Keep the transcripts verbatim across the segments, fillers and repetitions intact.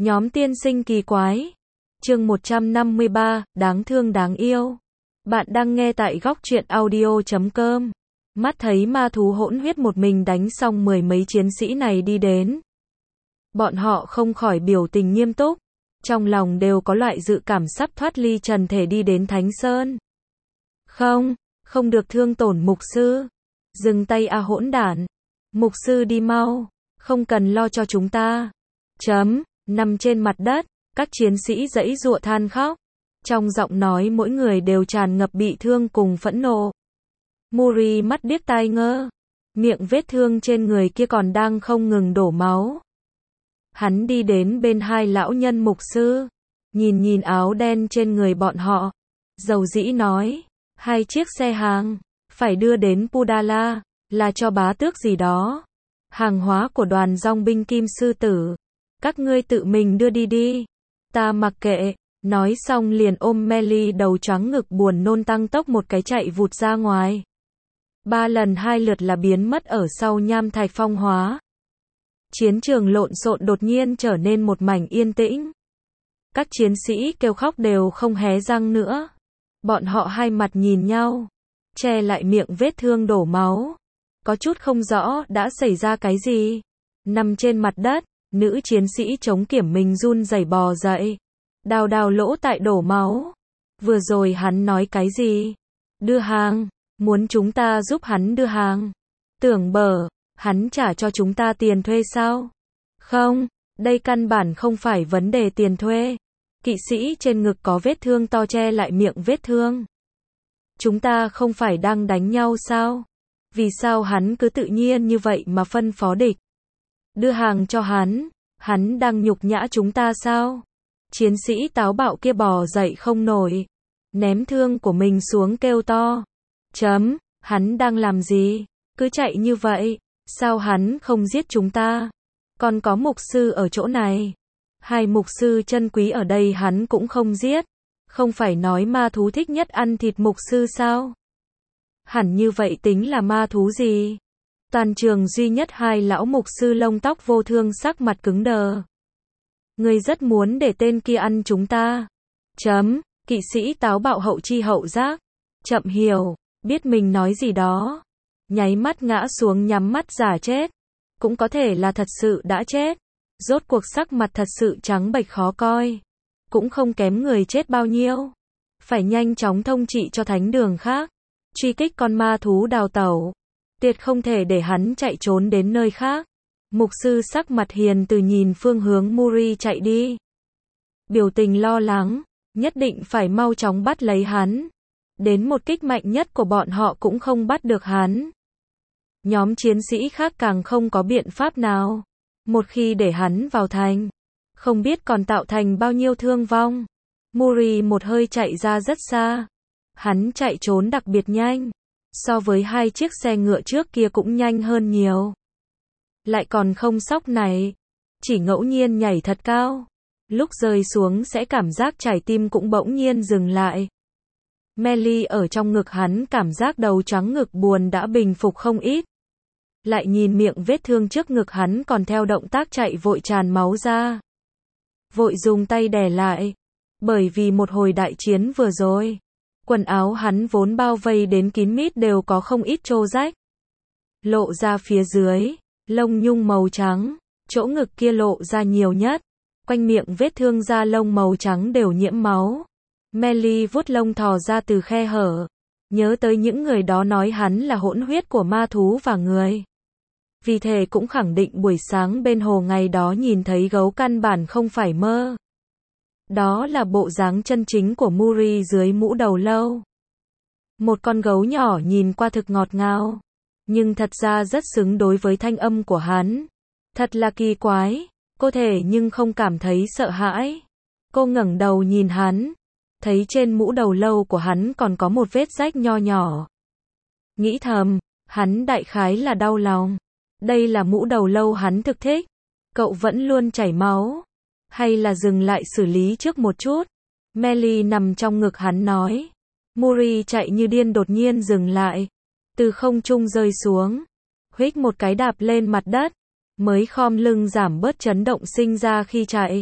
Nhóm tiên sinh kỳ quái. Chương một trăm năm mươi ba, đáng thương đáng yêu. Bạn đang nghe tại góc truyện audio chấm com. Mắt thấy ma thú hỗn huyết một mình đánh xong mười mấy chiến sĩ này đi đến. Bọn họ không khỏi biểu tình nghiêm túc, trong lòng đều có loại dự cảm sắp thoát ly trần thể đi đến Thánh Sơn. Không, không được thương tổn mục sư. Dừng tay a hỗn đản. Mục sư đi mau, không cần lo cho chúng ta. Chấm, nằm trên mặt đất, các chiến sĩ giãy giụa than khóc. Trong giọng nói mỗi người đều tràn ngập bị thương cùng phẫn nộ. Muri mắt điếc tai ngơ, miệng vết thương trên người kia còn đang không ngừng đổ máu. Hắn đi đến bên hai lão nhân mục sư, nhìn nhìn áo đen trên người bọn họ, dầu dĩ nói, hai chiếc xe hàng, phải đưa đến Pudala, là cho bá tước gì đó. Hàng hóa của đoàn dòng binh kim sư tử, các ngươi tự mình đưa đi đi, ta mặc kệ. Nói xong liền ôm Melly đầu choáng ngực buồn nôn tăng tốc một cái chạy vụt ra ngoài. Ba lần hai lượt là biến mất ở sau nham thạch phong hóa. Chiến trường lộn xộn đột nhiên trở nên một mảnh yên tĩnh. Các chiến sĩ kêu khóc đều không hé răng nữa. Bọn họ hai mặt nhìn nhau, che lại miệng vết thương đổ máu. Có chút không rõ đã xảy ra cái gì. Nằm trên mặt đất, nữ chiến sĩ chống kiểm mình run rẩy bò dậy. Đào đào lỗ tại đổ máu. Vừa rồi hắn nói cái gì? Đưa hàng, muốn chúng ta giúp hắn đưa hàng. Tưởng bở, hắn trả cho chúng ta tiền thuê sao? Không, đây căn bản không phải vấn đề tiền thuê. Kỵ sĩ trên ngực có vết thương to che lại miệng vết thương. Chúng ta không phải đang đánh nhau sao? Vì sao hắn cứ tự nhiên như vậy mà phân phó địch? Đưa hàng cho hắn, hắn đang nhục nhã chúng ta sao? Chiến sĩ táo bạo kia bò dậy không nổi, ném thương của mình xuống kêu to. Chấm, hắn đang làm gì? Cứ chạy như vậy, sao hắn không giết chúng ta? Còn có mục sư ở chỗ này. Hai mục sư chân quý ở đây hắn cũng không giết. Không phải nói ma thú thích nhất ăn thịt mục sư sao? Hẳn như vậy tính là ma thú gì? Toàn trường duy nhất hai lão mục sư lông tóc vô thương sắc mặt cứng đờ. Ngươi rất muốn để tên kia ăn chúng ta. Chấm, kỵ sĩ táo bạo hậu chi hậu giác. Chậm hiểu, biết mình nói gì đó. Nháy mắt ngã xuống nhắm mắt giả chết. Cũng có thể là thật sự đã chết. Rốt cuộc sắc mặt thật sự trắng bệch khó coi. Cũng không kém người chết bao nhiêu. Phải nhanh chóng thông trị cho thánh đường khác. Truy kích con ma thú đào tẩu. Tuyệt không thể để hắn chạy trốn đến nơi khác. Mục sư sắc mặt hiền từ nhìn phương hướng Muri chạy đi. Biểu tình lo lắng, nhất định phải mau chóng bắt lấy hắn. Đến một kích mạnh nhất của bọn họ cũng không bắt được hắn. Nhóm chiến sĩ khác càng không có biện pháp nào. Một khi để hắn vào thành, không biết còn tạo thành bao nhiêu thương vong. Muri một hơi chạy ra rất xa. Hắn chạy trốn đặc biệt nhanh. So với hai chiếc xe ngựa trước kia cũng nhanh hơn nhiều. Lại còn không sóc này, chỉ ngẫu nhiên nhảy thật cao. Lúc rơi xuống sẽ cảm giác trái tim cũng bỗng nhiên dừng lại. Melly ở trong ngực hắn cảm giác đầu choáng ngực buồn đã bình phục không ít. Lại nhìn miệng vết thương trước ngực hắn còn theo động tác chạy vội tràn máu ra. Vội dùng tay đè lại. Bởi vì một hồi đại chiến vừa rồi, quần áo hắn vốn bao vây đến kín mít đều có không ít trô rách. Lộ ra phía dưới, lông nhung màu trắng, chỗ ngực kia lộ ra nhiều nhất. Quanh miệng vết thương da lông màu trắng đều nhiễm máu. Melly vuốt lông thò ra từ khe hở. Nhớ tới những người đó nói hắn là hỗn huyết của ma thú và người. Vì thế cũng khẳng định buổi sáng bên hồ ngày đó nhìn thấy gấu căn bản không phải mơ. Đó là bộ dáng chân chính của Muri dưới mũ đầu lâu. Một con gấu nhỏ nhìn qua thực ngọt ngào. Nhưng thật ra rất xứng đối với thanh âm của hắn. Thật là kỳ quái. Cô thể nhưng không cảm thấy sợ hãi. Cô ngẩng đầu nhìn hắn. Thấy trên mũ đầu lâu của hắn còn có một vết rách nho nhỏ. Nghĩ thầm, hắn đại khái là đau lòng. Đây là mũ đầu lâu hắn thực thích. Cậu vẫn luôn chảy máu. Hay là dừng lại xử lý trước một chút. Melly nằm trong ngực hắn nói. Muri chạy như điên đột nhiên dừng lại. Từ không trung rơi xuống. Huých một cái đạp lên mặt đất. Mới khom lưng giảm bớt chấn động sinh ra khi chạy.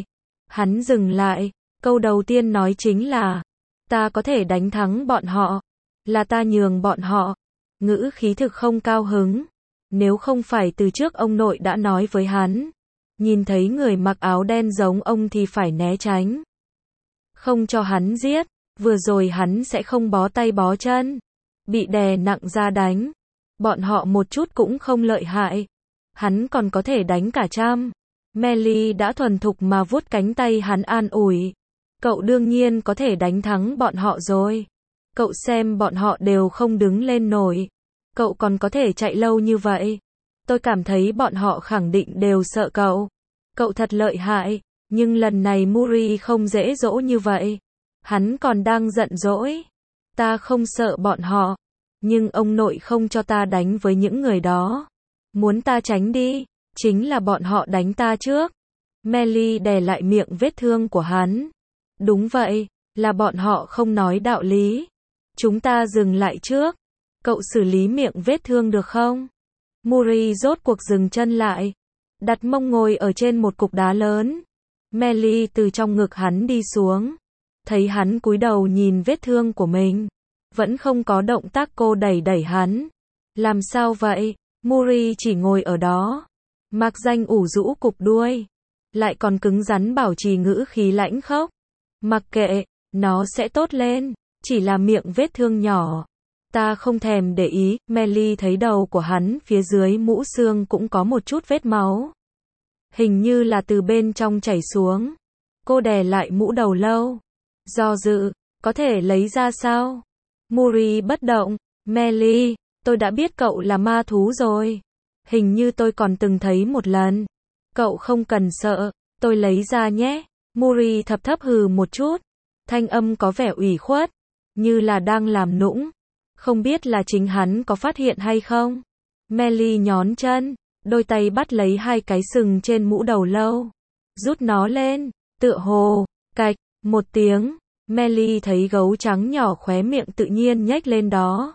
Hắn dừng lại, câu đầu tiên nói chính là, ta có thể đánh thắng bọn họ, là ta nhường bọn họ. Ngữ khí thực không cao hứng. Nếu không phải từ trước ông nội đã nói với hắn, nhìn thấy người mặc áo đen giống ông thì phải né tránh. Không cho hắn giết, vừa rồi hắn sẽ không bó tay bó chân. Bị đè nặng ra đánh. Bọn họ một chút cũng không lợi hại. Hắn còn có thể đánh cả trăm. Melly đã thuần thục mà vuốt cánh tay hắn an ủi. Cậu đương nhiên có thể đánh thắng bọn họ rồi. Cậu xem bọn họ đều không đứng lên nổi. Cậu còn có thể chạy lâu như vậy. Tôi cảm thấy bọn họ khẳng định đều sợ cậu. Cậu thật lợi hại. Nhưng lần này Muri không dễ dỗ như vậy. Hắn còn đang giận dỗi. Ta không sợ bọn họ. Nhưng ông nội không cho ta đánh với những người đó. Muốn ta tránh đi. Chính là bọn họ đánh ta trước. Melly đè lại miệng vết thương của hắn. Đúng vậy. Là bọn họ không nói đạo lý. Chúng ta dừng lại trước. Cậu xử lý miệng vết thương được không? Muri rốt cuộc dừng chân lại. Đặt mông ngồi ở trên một cục đá lớn. Melly từ trong ngực hắn đi xuống. Thấy hắn cúi đầu nhìn vết thương của mình. Vẫn không có động tác, cô đẩy đẩy hắn. Làm sao vậy? Muri chỉ ngồi ở đó. Mạc Danh ủ rũ cục đuôi. Lại còn cứng rắn bảo trì ngữ khí lãnh khốc. Mặc kệ, nó sẽ tốt lên. Chỉ là miệng vết thương nhỏ. Ta không thèm để ý. Melly thấy đầu của hắn phía dưới mũ xương cũng có một chút vết máu. Hình như là từ bên trong chảy xuống. Cô đè lại mũ đầu lâu. Do dự, có thể lấy ra sao? Muri bất động. Melly, tôi đã biết cậu là ma thú rồi. Hình như tôi còn từng thấy một lần. Cậu không cần sợ, tôi lấy ra nhé. Muri thập thấp hừ một chút. Thanh âm có vẻ ủy khuất. Như là đang làm nũng. Không biết là chính hắn có phát hiện hay không? Melly nhón chân. Đôi tay bắt lấy hai cái sừng trên mũ đầu lâu. Rút nó lên. Tựa hồ. Cạch. Một tiếng. Melly thấy gấu trắng nhỏ khóe miệng tự nhiên nhếch lên đó.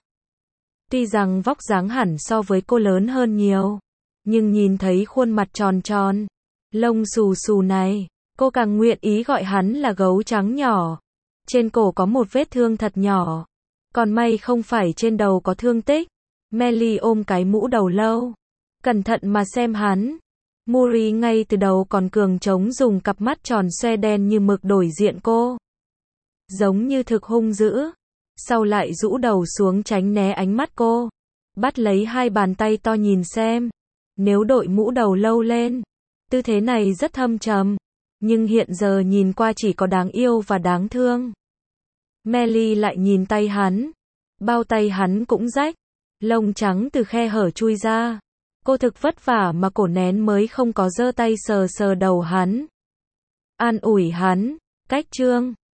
Tuy rằng vóc dáng hẳn so với cô lớn hơn nhiều. Nhưng nhìn thấy khuôn mặt tròn tròn. Lông xù xù này. Cô càng nguyện ý gọi hắn là gấu trắng nhỏ. Trên cổ có một vết thương thật nhỏ. Còn may không phải trên đầu có thương tích. Melly ôm cái mũ đầu lâu. Cẩn thận mà xem hắn. Muri ngay từ đầu còn cường trống dùng cặp mắt tròn xoe đen như mực đổi diện cô. Giống như thực hung dữ. Sau lại rũ đầu xuống tránh né ánh mắt cô. Bắt lấy hai bàn tay to nhìn xem. Nếu đội mũ đầu lâu lên. Tư thế này rất thâm trầm. Nhưng hiện giờ nhìn qua chỉ có đáng yêu và đáng thương. Melly lại nhìn tay hắn. Bao tay hắn cũng rách. Lông trắng từ khe hở chui ra. Cô thực vất vả mà cổ nén mới không có giơ tay sờ sờ đầu hắn. An ủi hắn. Cách trương.